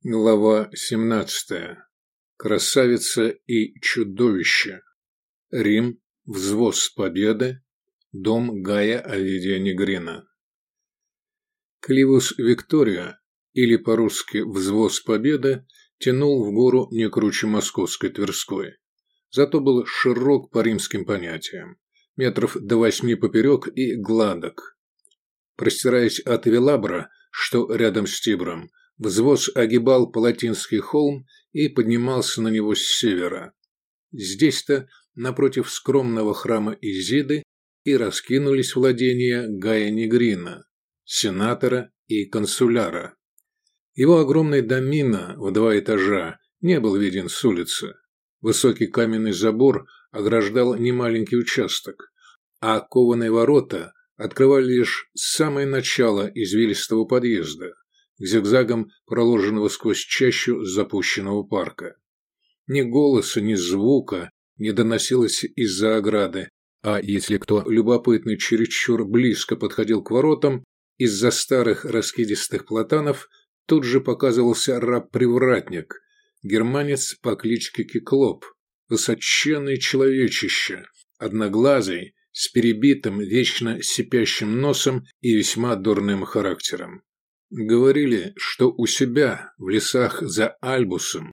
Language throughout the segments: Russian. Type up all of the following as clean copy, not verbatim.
Глава 17. Красавица и чудовище. Рим. Взвоз Победы. Дом Гая Овидия Негрина. Кливус Виктория, или по-русски «Взвоз Победы», тянул в гору не круче московской Тверской. Зато был широк по римским понятиям, метров до 8 поперек и гладок. Простираясь от Велабра, что рядом с Тибром, взвоз огибал Палатинский холм и поднимался на него с севера. Здесь-то, напротив скромного храма Изиды, и раскинулись владения Гая Негрина, сенатора и консуляра. Его огромный домино в 2 этажа не был виден с улицы. Высокий каменный забор ограждал немаленький участок, а кованые ворота открывали лишь самое начало извилистого подъезда, к зигзагам, проложенного сквозь чащу запущенного парка. Ни голоса, ни звука не доносилось из-за ограды, а если кто любопытный чересчур близко подходил к воротам, из-за старых раскидистых платанов тут же показывался раб-привратник, германец по кличке Киклоп, высоченный человечище, одноглазый, с перебитым, вечно сипящим носом и весьма дурным характером. Говорили, что у себя, в лесах за Альбусом,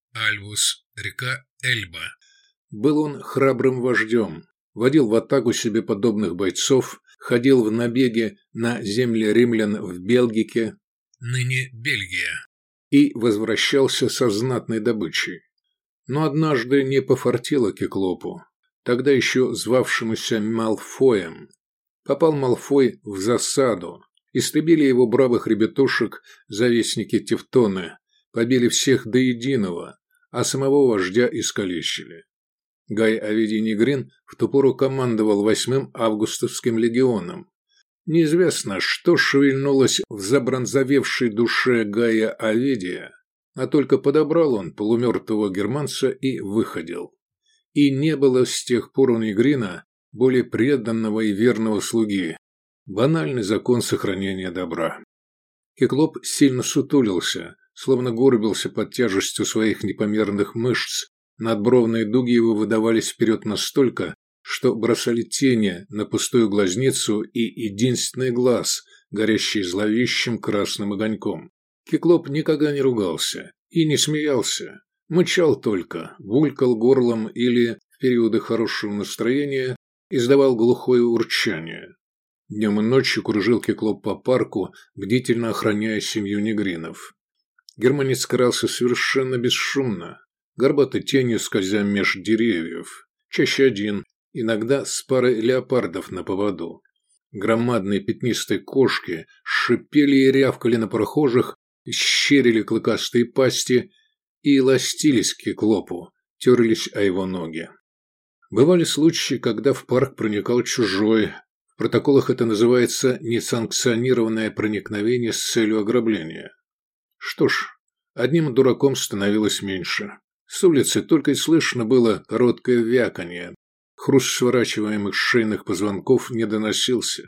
Альбус – река Эльба, был он храбрым вождем, водил в атаку себе подобных бойцов, ходил в набеги на земли римлян в Белгике, ныне Бельгия, и возвращался со знатной добычей. Но однажды не пофартило Киклопу, тогда еще звавшемуся Малфоем. Попал Малфой в засаду. Истребили его бравых ребятушек завистники Тевтоны, побили всех до единого, а самого вождя искалечили. Гай Овидий Негрин в ту пору командовал 8-м августовским легионом. Неизвестно, что шевельнулось в забронзовевшей душе Гая Овидия, а только подобрал он полумертвого германца и выходил. И не было с тех пор у Негрина более преданного и верного слуги. Банальный закон сохранения добра. Киклоп сильно сутулился, словно горбился под тяжестью своих непомерных мышц. Надбровные дуги его выдавались вперед настолько, что бросали тени на пустую глазницу и единственный глаз, горящий зловещим красным огоньком. Киклоп никогда не ругался и не смеялся, мычал только, булькал горлом или, в периоды хорошего настроения, издавал глухое урчание. Днем и ночью кружил Киклоп по парку, бдительно охраняя семью негринов. Германец крался совершенно бесшумно, горбатой тенью скользя меж деревьев, чаще один, иногда с парой леопардов на поводу. Громадные пятнистые кошки шипели и рявкали на прохожих, щерили клыкастые пасти и ластились к Киклопу, терлись о его ноги. Бывали случаи, когда в парк проникал чужой. В протоколах это называется несанкционированное проникновение с целью ограбления. Что ж, одним дураком становилось меньше. С улицы только и слышно было короткое вяканье. Хруст сворачиваемых шейных позвонков не доносился.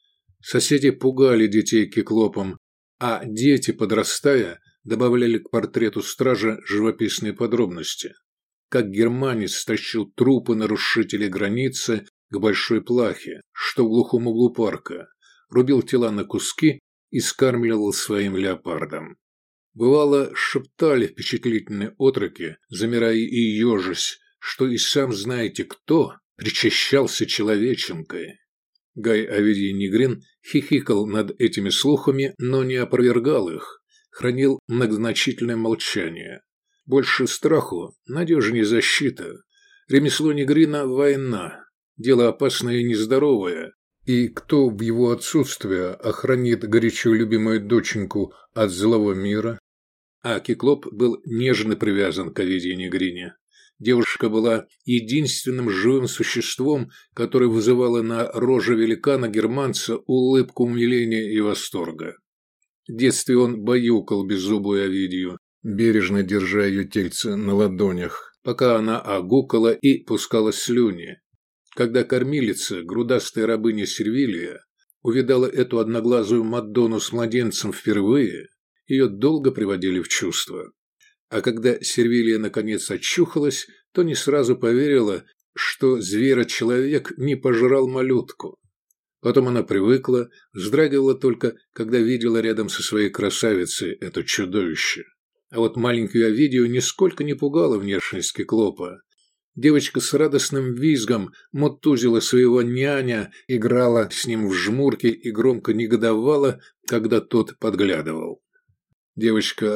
Соседи пугали детей Киклопом, а дети, подрастая, добавляли к портрету стража живописные подробности. Как германец стащил трупы нарушителей границы к большой плахе, что в глухом углу парка, рубил тела на куски и скармливал своим леопардам. Бывало, шептали впечатлительные отроки, замирая и ежась, что и сам знаете кто причащался человеченкой. Гай Овидий Негрин хихикал над этими слухами, но не опровергал их, хранил многозначительное молчание. Больше страху, надежнее защита. Ремесло Негрина – война, дело опасное и нездоровое. И кто в его отсутствие охранит горячо любимую доченьку от злого мира? А Киклоп был нежно привязан к Овидию Негрине. Девушка была единственным живым существом, которое вызывало на роже великана-германца улыбку умиления и восторга. В детстве он баюкал беззубую Овидию, бережно держа ее тельце на ладонях, пока она огукала и пускала слюни. Когда кормилица, грудастая рабыня Сервилия, увидала эту одноглазую Мадонну с младенцем впервые, ее долго приводили в чувство. А когда Сервилия наконец очухалась, то не сразу поверила, что зверочеловек не пожрал малютку. Потом она привыкла, вздрагивала только, когда видела рядом со своей красавицей это чудовище. А вот маленькую Овидию нисколько не пугала внешность Киклопа. Девочка с радостным визгом мотузила своего няня, играла с ним в жмурки и громко негодовала, когда тот подглядывал. Девочка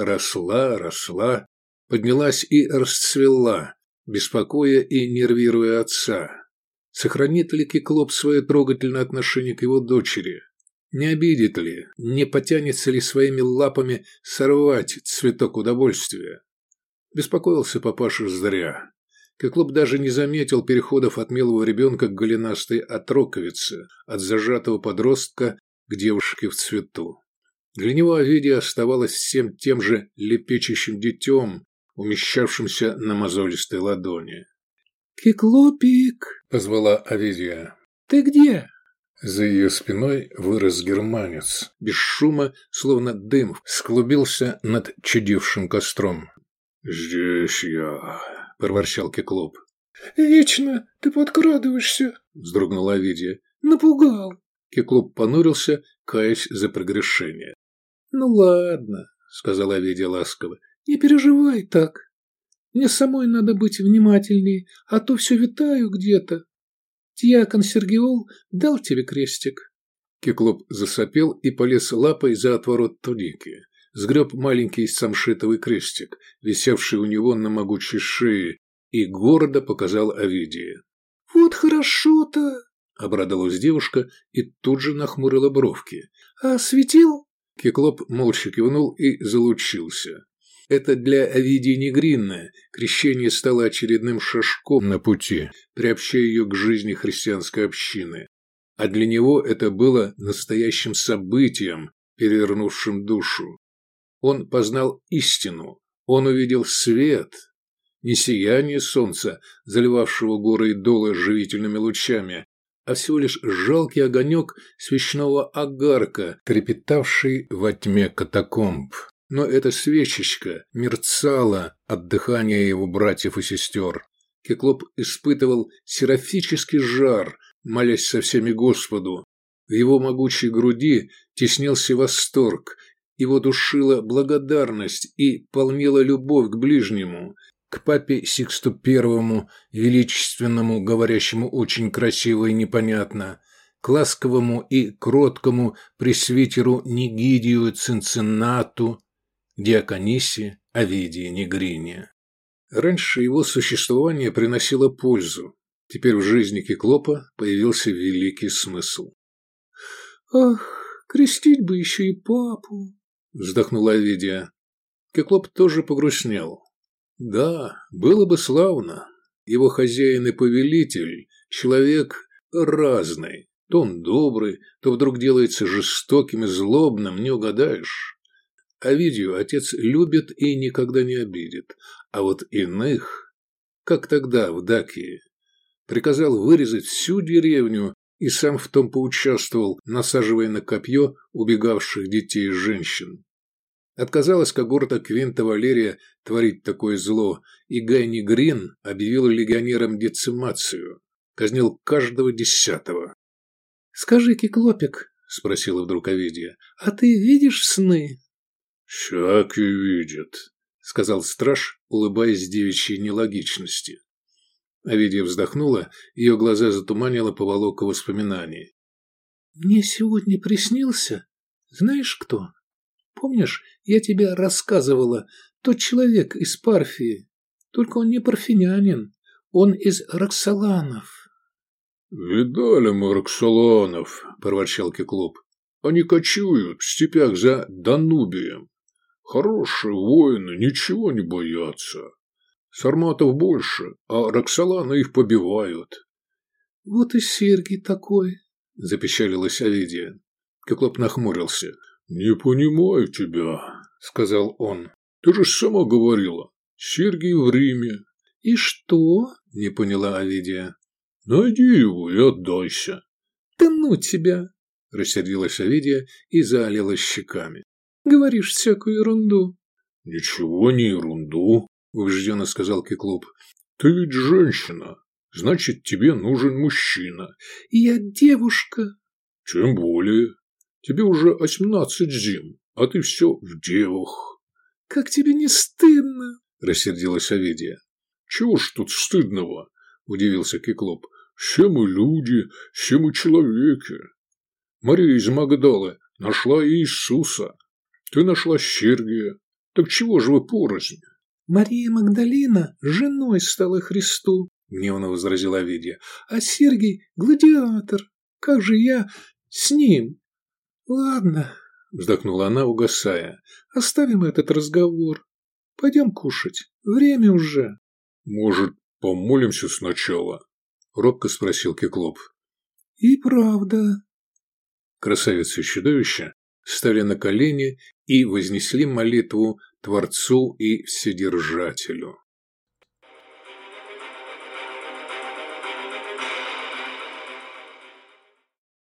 росла, поднялась и расцвела, беспокоя и нервируя отца. Сохранит ли Киклоп свое трогательное отношение к его дочери? Не обидит ли, не потянется ли своими лапами сорвать цветок удовольствия? Беспокоился папаша зря. Киклоп даже не заметил переходов от милого ребенка к голенастой отроковице, от зажатого подростка к девушке в цвету. Для него Овидия оставалась всем тем же лепечущим детем, умещавшимся на мозолистой ладони. «Киклопик!» – позвала Овидия. «Ты где?» За ее спиной вырос германец. Без шума, словно дым, склубился над чадившим костром. «Здесь я», – проворчал Киклоп. «Вечно ты подкрадываешься», – вздрогнула Овидия. «Напугал». Киклоп понурился, каясь за прегрешение. «Ну ладно», – сказала Овидия ласково, – «не переживай так. Мне самой надо быть внимательней, а то все витаю где-то. Дьякон Сергиол дал тебе крестик». Киклоп засопел и полез лапой за отворот туники. Сгреб маленький самшитовый крестик, висевший у него на могучей шее, и гордо показал Овидии. «Вот хорошо-то!» – обрадовалась девушка и тут же нахмурила бровки. «А светил?» Киклоп молча кивнул и залучился. Это для Овидии Негринны крещение стало очередным шажком на пути, приобщая ее к жизни христианской общины. А для него это было настоящим событием, перевернувшим душу. Он познал истину, он увидел свет, не сияние солнца, заливавшего горы и долы живительными лучами, а всего лишь жалкий огонек свечного огарка, трепетавший во тьме катакомб. Но эта свечечка мерцала от дыхания его братьев и сестер. Киклоп испытывал серафический жар, молясь со всеми Господу. В его могучей груди теснился восторг, его душила благодарность и полнила любовь к ближнему, к папе Сиксту Первому, величественному, говорящему очень красиво и непонятно, к ласковому и кроткому пресвитеру Нигидию Цинциннату, диаконисе Овидии Негрине. Раньше его существование приносило пользу, теперь в жизни Киклопа появился великий смысл. «Ах, крестить бы еще и папу!» – вздохнула Овидия. Киклоп тоже погрустнел. Да, было бы славно. Его хозяин и повелитель – человек разный. То он добрый, то вдруг делается жестоким и злобным, не угадаешь. Овидию отец любит и никогда не обидит, а вот иных, как тогда в Дакии, приказал вырезать всю деревню и сам в том поучаствовал, насаживая на копье убегавших детей и женщин. Отказалась когорта Квинта Валерия творить такое зло, и Гай Негрин объявил легионерам децимацию, казнил каждого 10-го. «Скажи, Киклопик, – спросила вдруг Овидия, – а ты видишь сны?» «Всякий видит», – сказал страж, улыбаясь девичьей нелогичности. Овидия вздохнула, ее глаза затуманило поволока воспоминаний. «Мне сегодня приснился, знаешь кто? Помнишь, я тебе рассказывала, тот человек из Парфии, только он не парфинянин, он из Роксоланов». «Видали мы Роксоланов», – проворчал Киклоп. «Они кочуют в степях за Данубием. Хорошие воины, ничего не боятся. Сарматов больше, а Роксоланы их побивают». «Вот и Сергий такой», – запечалилась Овидия. Киклоп нахмурился. «Не понимаю тебя», – сказал он. «Ты же сама говорила, Сергий в Риме». «И что?» – не поняла Овидия. «Найди его и отдайся». «Да ну тебя!» – рассердилась Овидия и заолела щеками. Говоришь всякую ерунду». «Ничего не ерунду», – убежденно сказал Киклоп. «Ты ведь женщина, значит, тебе нужен мужчина». «Я девушка». «Тем более. Тебе уже 18 зим, а ты все в девах». «Как тебе не стыдно?» – рассердилась Овидия. «Чего ж тут стыдного?» – удивился Киклоп. «Все мы люди, все мы человеки. Мария из Магдалы нашла Иисуса. Ты нашла Сергия. Так чего же вы порознь?» «Мария Магдалина женой стала Христу», – гневно возразила Овидия. «А Сергий – гладиатор. Как же я с ним?» «Ладно», – вздохнула она, угасая. «Оставим этот разговор. Пойдем кушать. Время уже». «Может, помолимся сначала?» – робко спросил Киклоп. «И правда». Красавица и чудовище стали на колени и вознесли молитву Творцу и Вседержателю.